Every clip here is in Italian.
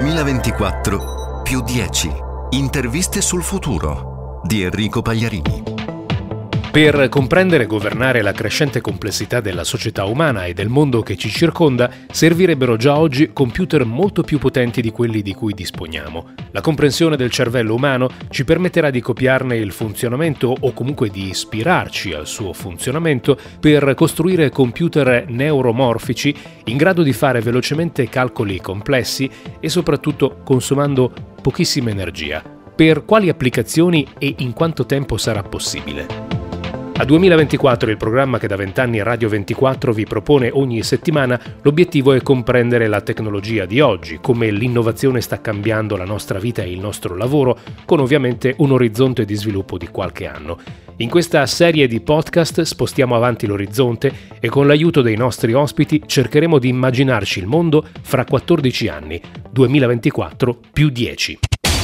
2024 più 10. Interviste sul futuro di Enrico Pagliarini. Per comprendere e governare la crescente complessità della società umana e del mondo che ci circonda, servirebbero già oggi computer molto più potenti di quelli di cui disponiamo. La comprensione del cervello umano ci permetterà di copiarne il funzionamento o comunque di ispirarci al suo funzionamento per costruire computer neuromorfici in grado di fare velocemente calcoli complessi e soprattutto consumando pochissima energia. Per quali applicazioni e in quanto tempo sarà possibile? A 2024, il programma che da 20 anni Radio 24 vi propone ogni settimana, l'obiettivo è comprendere la tecnologia di oggi, come l'innovazione sta cambiando la nostra vita e il nostro lavoro, con ovviamente un orizzonte di sviluppo di qualche anno. In questa serie di podcast spostiamo avanti l'orizzonte e con l'aiuto dei nostri ospiti cercheremo di immaginarci il mondo fra 14 anni, 2024 più 10.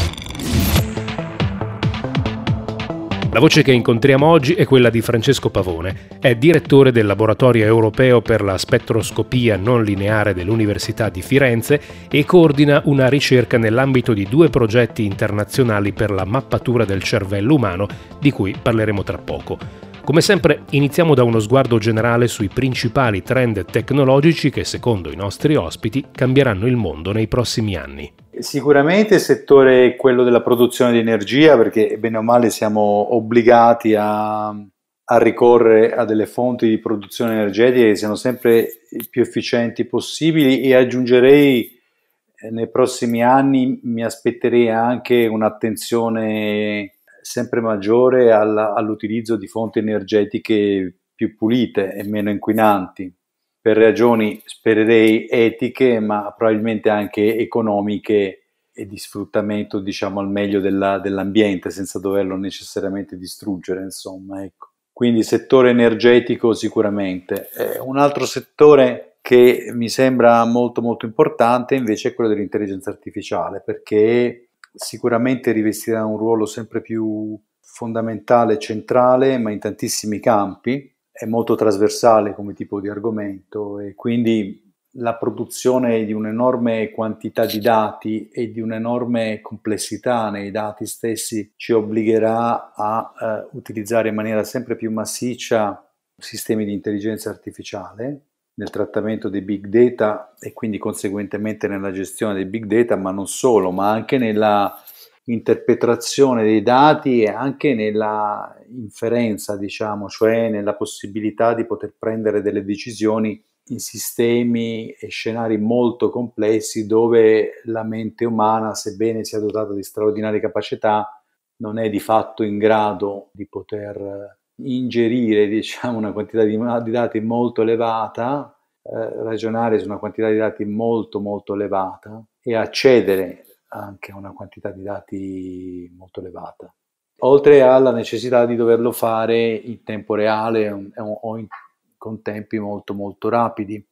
La voce che incontriamo oggi è quella di Francesco Pavone. È direttore del Laboratorio Europeo per la Spettroscopia Non Lineare dell'Università di Firenze e coordina una ricerca nell'ambito di 2 progetti internazionali per la mappatura del cervello umano, di cui parleremo tra poco. Come sempre, iniziamo da uno sguardo generale sui principali trend tecnologici che, secondo i nostri ospiti, cambieranno il mondo nei prossimi anni. Sicuramente il settore è quello della produzione di energia, perché bene o male siamo obbligati a ricorrere a delle fonti di produzione energetica che siano sempre più efficienti possibili, e aggiungerei nei prossimi anni mi aspetterei anche un'attenzione sempre maggiore all'utilizzo di fonti energetiche più pulite e meno inquinanti, per ragioni spererei etiche, ma probabilmente anche economiche e di sfruttamento, diciamo, al meglio dell'ambiente, senza doverlo necessariamente distruggere, insomma, ecco. Quindi settore energetico sicuramente. Un altro settore che mi sembra molto molto importante invece è quello dell'intelligenza artificiale, perché sicuramente rivestirà un ruolo sempre più fondamentale e centrale, ma in tantissimi campi. È molto trasversale come tipo di argomento, e quindi la produzione di un'enorme quantità di dati e di un'enorme complessità nei dati stessi ci obbligherà a utilizzare in maniera sempre più massiccia sistemi di intelligenza artificiale nel trattamento dei big data e quindi conseguentemente nella gestione dei big data, ma non solo, ma anche nella interpretazione dei dati e anche nella inferenza, diciamo, cioè nella possibilità di poter prendere delle decisioni in sistemi e scenari molto complessi, dove la mente umana, sebbene sia dotata di straordinarie capacità, non è di fatto in grado di poter ingerire, diciamo, una quantità di dati molto elevata, ragionare su una quantità di dati molto molto elevata e accedere anche a una quantità di dati molto elevata, oltre alla necessità di doverlo fare in tempo reale o con tempi molto molto rapidi,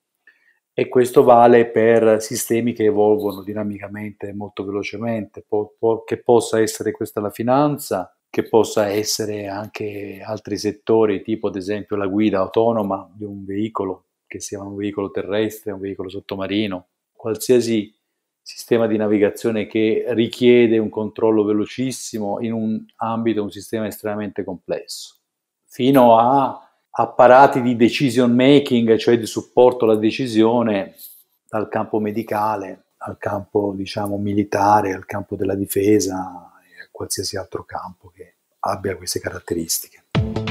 e questo vale per sistemi che evolvono dinamicamente molto velocemente, che possa essere questa la finanza, che possa essere anche altri settori, tipo ad esempio la guida autonoma di un veicolo, che sia un veicolo terrestre, un veicolo sottomarino, qualsiasi sistema di navigazione che richiede un controllo velocissimo in un ambito, un sistema estremamente complesso, fino a apparati di decision making, cioè di supporto alla decisione, dal campo medicale al campo, diciamo, militare, al campo della difesa e a qualsiasi altro campo che abbia queste caratteristiche.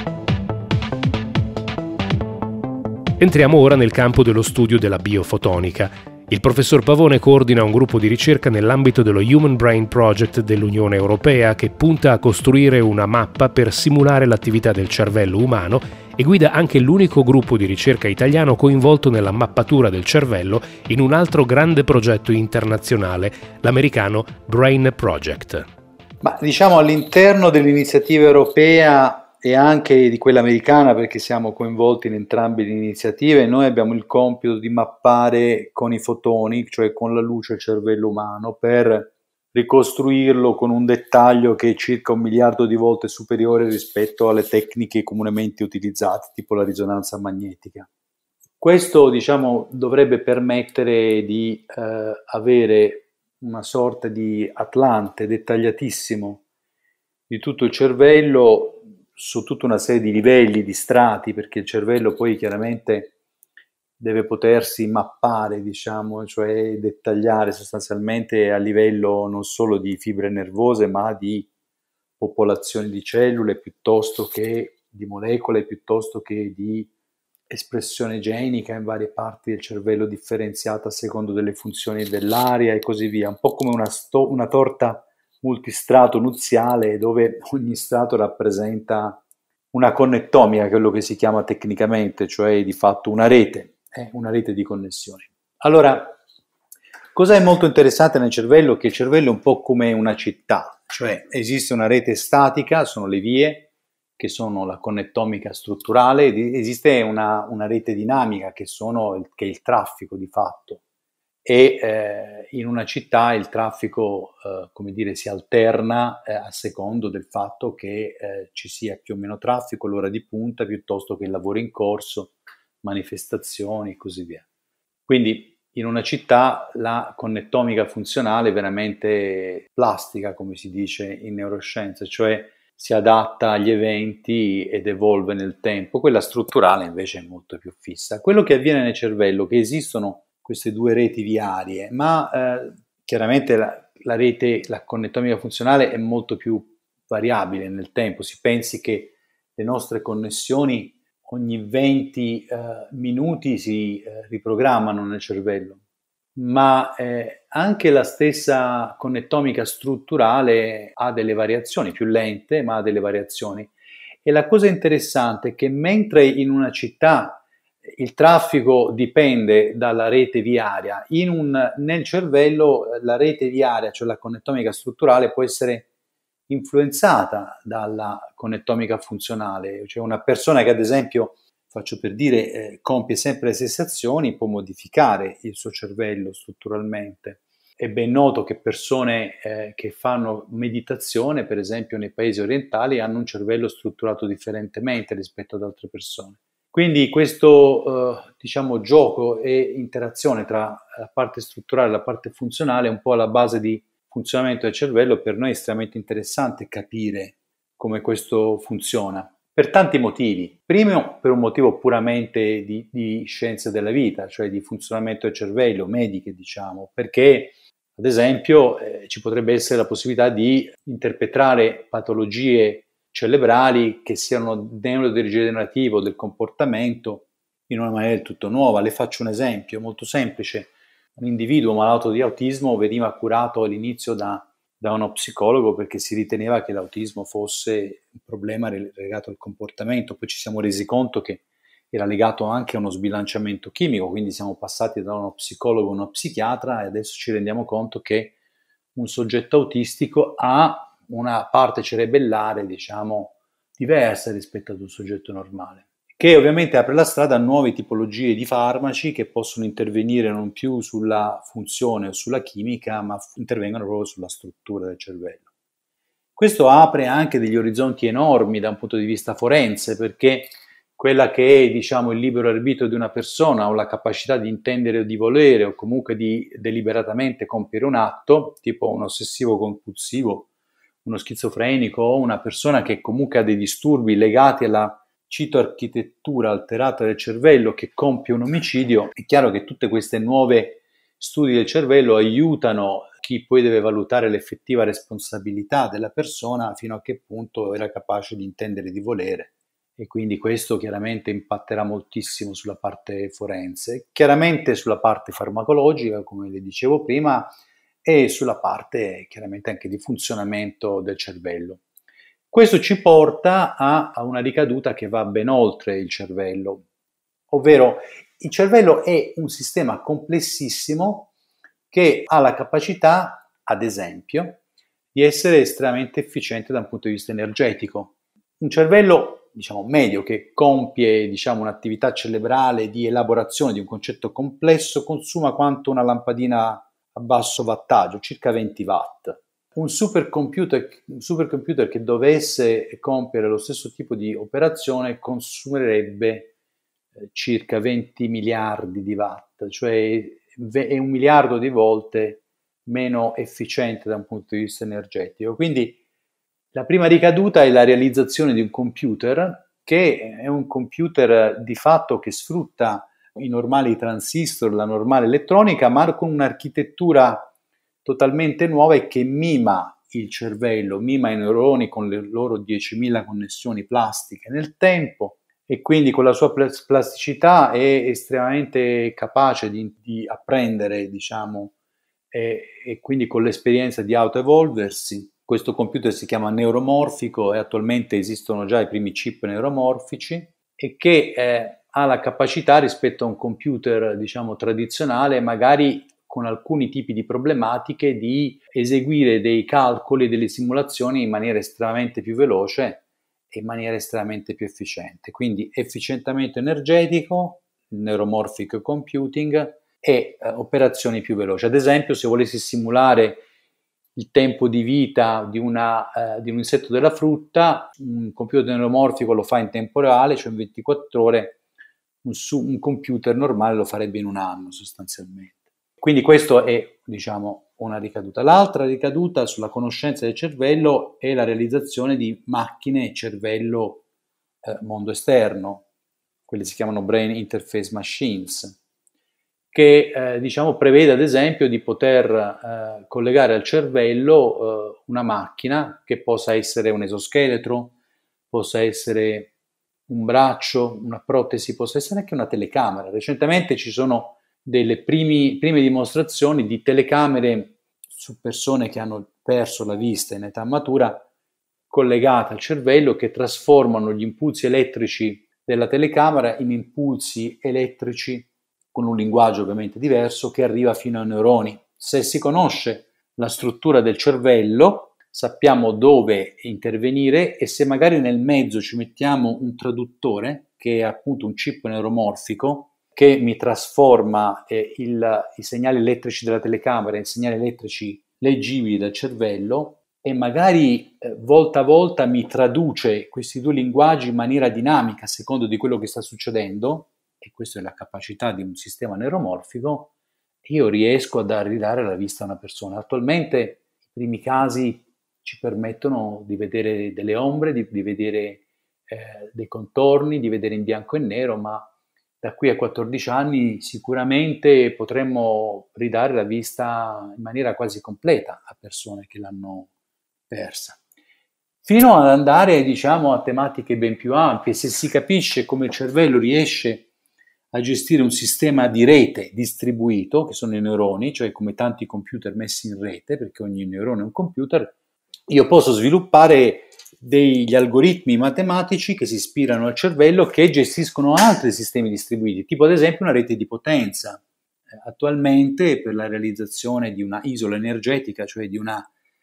Entriamo ora nel campo dello studio della biofotonica. Il professor Pavone coordina un gruppo di ricerca nell'ambito dello Human Brain Project dell'Unione Europea, che punta a costruire una mappa per simulare l'attività del cervello umano, e guida anche l'unico gruppo di ricerca italiano coinvolto nella mappatura del cervello in un altro grande progetto internazionale, l'americano Brain Project. Ma diciamo all'interno dell'iniziativa europea e anche di quella americana, perché siamo coinvolti in entrambe le iniziative, noi abbiamo il compito di mappare con i fotoni, cioè con la luce, il cervello umano, per ricostruirlo con un dettaglio che è circa 1 miliardo di volte superiore rispetto alle tecniche comunemente utilizzate, tipo la risonanza magnetica. Questo, diciamo, dovrebbe permettere di avere una sorta di atlante dettagliatissimo di tutto il cervello su tutta una serie di livelli, di strati, perché il cervello poi chiaramente deve potersi mappare, diciamo, cioè dettagliare sostanzialmente a livello non solo di fibre nervose, ma di popolazioni di cellule piuttosto che di molecole, piuttosto che di espressione genica in varie parti del cervello differenziata a secondo delle funzioni dell'area e così via, un po' come una torta multistrato nuziale dove ogni strato rappresenta una connettomica, quello che si chiama tecnicamente, cioè di fatto una rete di connessioni. Allora, cosa è molto interessante nel cervello? Che il cervello è un po' come una città, cioè esiste una rete statica, sono le vie, che sono la connettomica strutturale, esiste una rete dinamica che è il traffico di fatto e in una città il traffico come dire, si alterna a secondo del fatto che ci sia più o meno traffico, l'ora di punta piuttosto che il lavoro in corso, manifestazioni e così via. Quindi in una città la connettomica funzionale è veramente plastica, come si dice in neuroscienze, cioè si adatta agli eventi ed evolve nel tempo. Quella strutturale invece è molto più fissa. Quello che avviene nel cervello è che esistono queste due reti viarie, ma chiaramente la connettomica funzionale è molto più variabile nel tempo. Si pensi che le nostre connessioni ogni 20 minuti si riprogrammano nel cervello, ma anche la stessa connettomica strutturale ha delle variazioni, più lente, ma ha delle variazioni. E la cosa interessante è che mentre in una città il traffico dipende dalla rete viaria, nel cervello la rete viaria, cioè la connettomica strutturale, può essere influenzata dalla connettomica funzionale. Cioè una persona che ad esempio, faccio per dire, compie sempre le stesse azioni, può modificare il suo cervello strutturalmente. È ben noto che persone che fanno meditazione, per esempio nei paesi orientali, hanno un cervello strutturato differentemente rispetto ad altre persone. Quindi questo diciamo, gioco e interazione tra la parte strutturale e la parte funzionale è un po' alla base di funzionamento del cervello. Per noi è estremamente interessante capire come questo funziona, per tanti motivi. Primo, per un motivo puramente di scienze della vita, cioè di funzionamento del cervello, mediche diciamo, perché ad esempio ci potrebbe essere la possibilità di interpretare patologie cerebrali che siano neurodegenerativo del comportamento in una maniera del tutto nuova. Le faccio un esempio molto semplice. Un individuo malato di autismo veniva curato all'inizio da uno psicologo perché si riteneva che l'autismo fosse un problema legato al comportamento. Poi ci siamo resi conto che era legato anche a uno sbilanciamento chimico, quindi siamo passati da uno psicologo a uno psichiatra e adesso ci rendiamo conto che un soggetto autistico ha una parte cerebellare, diciamo, diversa rispetto ad un soggetto normale, che ovviamente apre la strada a nuove tipologie di farmaci che possono intervenire non più sulla funzione o sulla chimica, ma intervengono proprio sulla struttura del cervello. Questo apre anche degli orizzonti enormi da un punto di vista forense, perché quella che è, diciamo, il libero arbitrio di una persona o la capacità di intendere o di volere o comunque di deliberatamente compiere un atto, tipo un ossessivo compulsivo, uno schizofrenico o una persona che comunque ha dei disturbi legati alla citoarchitettura alterata del cervello che compie un omicidio, è chiaro che tutte queste nuove studi del cervello aiutano chi poi deve valutare l'effettiva responsabilità della persona fino a che punto era capace di intendere e di volere. E quindi questo chiaramente impatterà moltissimo sulla parte forense, chiaramente sulla parte farmacologica, come le dicevo prima, e sulla parte chiaramente anche di funzionamento del cervello. Questo ci porta a una ricaduta che va ben oltre il cervello, ovvero il cervello è un sistema complessissimo che ha la capacità, ad esempio, di essere estremamente efficiente da un punto di vista energetico. Un cervello, diciamo, medio che compie, diciamo, un'attività cerebrale di elaborazione di un concetto complesso consuma quanto una lampadina a basso wattaggio, circa 20 watt. Un supercomputer che dovesse compiere lo stesso tipo di operazione consumerebbe circa 20 miliardi di watt, cioè è 1 miliardo di volte meno efficiente da un punto di vista energetico. Quindi la prima ricaduta è la realizzazione di un computer che è un computer di fatto che sfrutta i normali transistor, la normale elettronica, ma con un'architettura totalmente nuova e che mima il cervello, mima i neuroni con le loro 10.000 connessioni plastiche nel tempo, e quindi con la sua plasticità è estremamente capace di apprendere, diciamo, e quindi con l'esperienza di autoevolversi. Questo computer si chiama neuromorfico e attualmente esistono già i primi chip neuromorfici, e che ha la capacità rispetto a un computer, diciamo, tradizionale, magari con alcuni tipi di problematiche, di eseguire dei calcoli, delle simulazioni in maniera estremamente più veloce e in maniera estremamente più efficiente. Quindi efficientamento energetico, neuromorphic computing e operazioni più veloci. Ad esempio, se volessi simulare il tempo di vita di un insetto della frutta, un computer neuromorfico lo fa in tempo reale, cioè in 24 ore, un computer normale lo farebbe in un anno sostanzialmente. Quindi questo è, diciamo, una ricaduta. L'altra ricaduta sulla conoscenza del cervello è la realizzazione di macchine cervello mondo esterno, quelle si chiamano Brain Interface Machines, che diciamo prevede ad esempio di poter collegare al cervello una macchina che possa essere un esoscheletro, possa essere un braccio, una protesi, possa essere anche una telecamera. Recentemente ci sono delle prime dimostrazioni di telecamere su persone che hanno perso la vista in età matura, collegate al cervello, che trasformano gli impulsi elettrici della telecamera in impulsi elettrici con un linguaggio ovviamente diverso che arriva fino ai neuroni. Se si conosce la struttura del cervello, sappiamo dove intervenire, e se magari nel mezzo ci mettiamo un traduttore, che è appunto un chip neuromorfico, che mi trasforma i segnali elettrici della telecamera in segnali elettrici leggibili dal cervello, e magari volta a volta mi traduce questi due linguaggi in maniera dinamica a secondo di quello che sta succedendo, e questa è la capacità di un sistema neuromorfico, io riesco a ridare la vista a una persona. Attualmente i primi casi ci permettono di vedere delle ombre, di vedere dei contorni, di vedere in bianco e nero, ma da qui a 14 anni sicuramente potremmo ridare la vista in maniera quasi completa a persone che l'hanno persa. Fino ad andare, diciamo, a tematiche ben più ampie. Se si capisce come il cervello riesce a gestire un sistema di rete distribuito, che sono i neuroni, cioè come tanti computer messi in rete, perché ogni neurone è un computer, io posso sviluppare degli algoritmi matematici che si ispirano al cervello, che gestiscono altri sistemi distribuiti, tipo ad esempio una rete di potenza. Attualmente, per la realizzazione di una isola energetica, cioè di una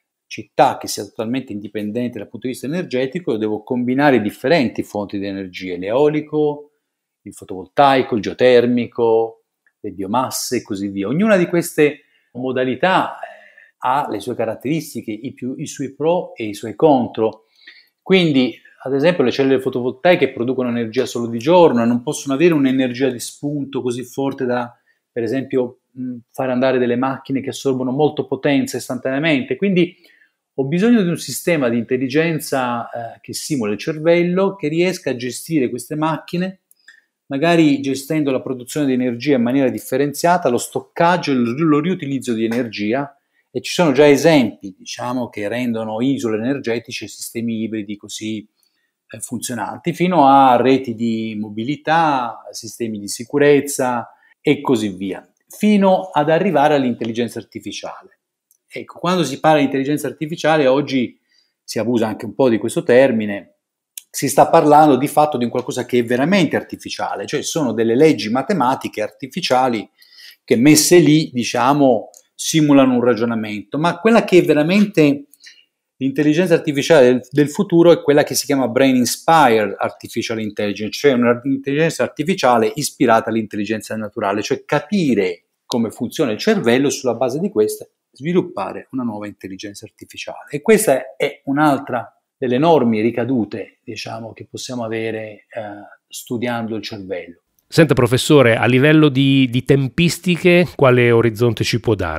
città che sia totalmente indipendente dal punto di vista energetico, io devo combinare differenti fonti di energia: l'eolico, il fotovoltaico, il geotermico, le biomasse e così via. Ognuna di queste modalità ha le sue caratteristiche, i suoi pro e i suoi contro. Quindi, ad esempio, le cellule fotovoltaiche producono energia solo di giorno e non possono avere un'energia di spunto così forte da, per esempio, fare andare delle macchine che assorbono molto potenza istantaneamente. Quindi ho bisogno di un sistema di intelligenza che simula il cervello, che riesca a gestire queste macchine, magari gestendo la produzione di energia in maniera differenziata, lo stoccaggio e lo riutilizzo di energia. E ci sono già esempi, diciamo, che rendono isole energetiche sistemi ibridi così funzionanti, fino a reti di mobilità, sistemi di sicurezza e così via, fino ad arrivare all'intelligenza artificiale. Ecco, quando si parla di intelligenza artificiale, oggi si abusa anche un po' di questo termine, si sta parlando di fatto di un qualcosa che è veramente artificiale, cioè sono delle leggi matematiche artificiali che messe lì, diciamo, simulano un ragionamento, ma quella che è veramente l'intelligenza artificiale del futuro è quella che si chiama Brain Inspired Artificial Intelligence, cioè un'intelligenza artificiale ispirata all'intelligenza naturale, cioè capire come funziona il cervello, sulla base di questa sviluppare una nuova intelligenza artificiale. E questa è un'altra delle enormi ricadute, diciamo, che possiamo avere studiando il cervello. Senta professore, a livello di tempistiche, quale orizzonte ci può dare?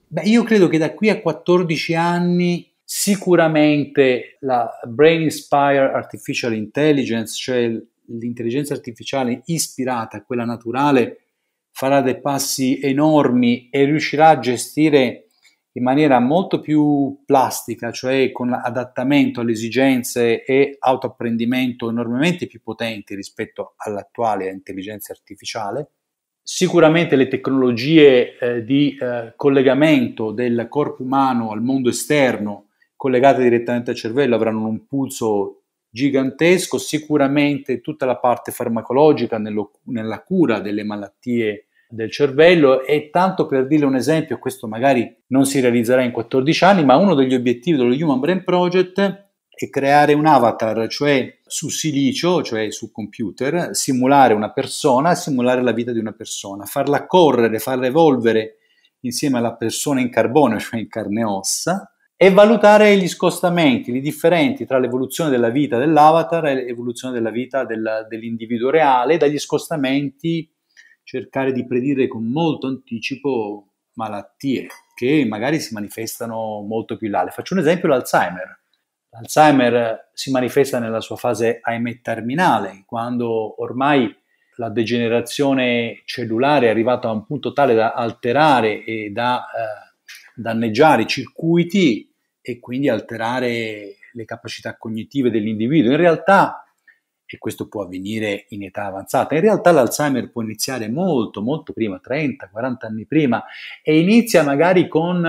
Io credo che da qui a 14 anni sicuramente la Brain Inspired Artificial Intelligence, cioè l'intelligenza artificiale ispirata a quella naturale, farà dei passi enormi e riuscirà a gestire in maniera molto più plastica, cioè con adattamento alle esigenze e autoapprendimento enormemente più potenti rispetto all'attuale intelligenza artificiale. Sicuramente le tecnologie di collegamento del corpo umano al mondo esterno, collegate direttamente al cervello, avranno un impulso gigantesco. Sicuramente tutta la parte farmacologica nella cura delle malattie del cervello. E tanto per dire un esempio, questo magari non si realizzerà in 14 anni, ma uno degli obiettivi dello Human Brain Project è creare un avatar, cioè su silicio, cioè su computer, simulare una persona, simulare la vita di una persona, farla correre, farla evolvere insieme alla persona in carbonio, cioè in carne e ossa, e valutare gli scostamenti, i differenti tra l'evoluzione della vita dell'avatar e l'evoluzione della vita dell'individuo reale. Dagli scostamenti cercare di predire con molto anticipo malattie che magari si manifestano molto più in là. Le faccio un esempio: l'Alzheimer. L'Alzheimer si manifesta nella sua fase, ahimè, terminale, quando ormai la degenerazione cellulare è arrivata a un punto tale da alterare e da danneggiare i circuiti e quindi alterare le capacità cognitive dell'individuo. In realtà, e questo può avvenire in età avanzata, in realtà l'Alzheimer può iniziare molto, molto prima, 30, 40 anni prima, e inizia magari con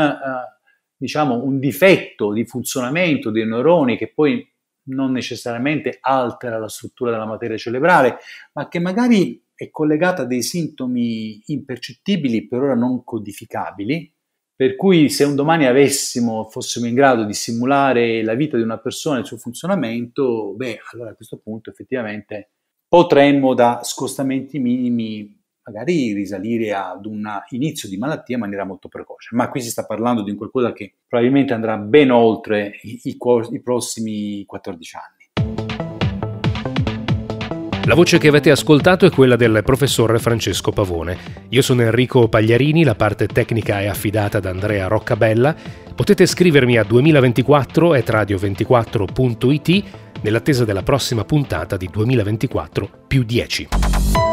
un difetto di funzionamento dei neuroni che poi non necessariamente altera la struttura della materia cerebrale, ma che magari è collegata a dei sintomi impercettibili, per ora non codificabili, per cui se un domani fossimo in grado di simulare la vita di una persona e il suo funzionamento, allora a questo punto effettivamente potremmo da scostamenti minimi magari risalire ad un inizio di malattia in maniera molto precoce. Ma qui si sta parlando di un qualcosa che probabilmente andrà ben oltre i prossimi 14 anni. La voce che avete ascoltato è quella del professor Francesco Pavone. Io sono Enrico Pagliarini, la parte tecnica è affidata ad Andrea Roccabella. Potete scrivermi a 2024@radio24.it nell'attesa della prossima puntata di 2024+10.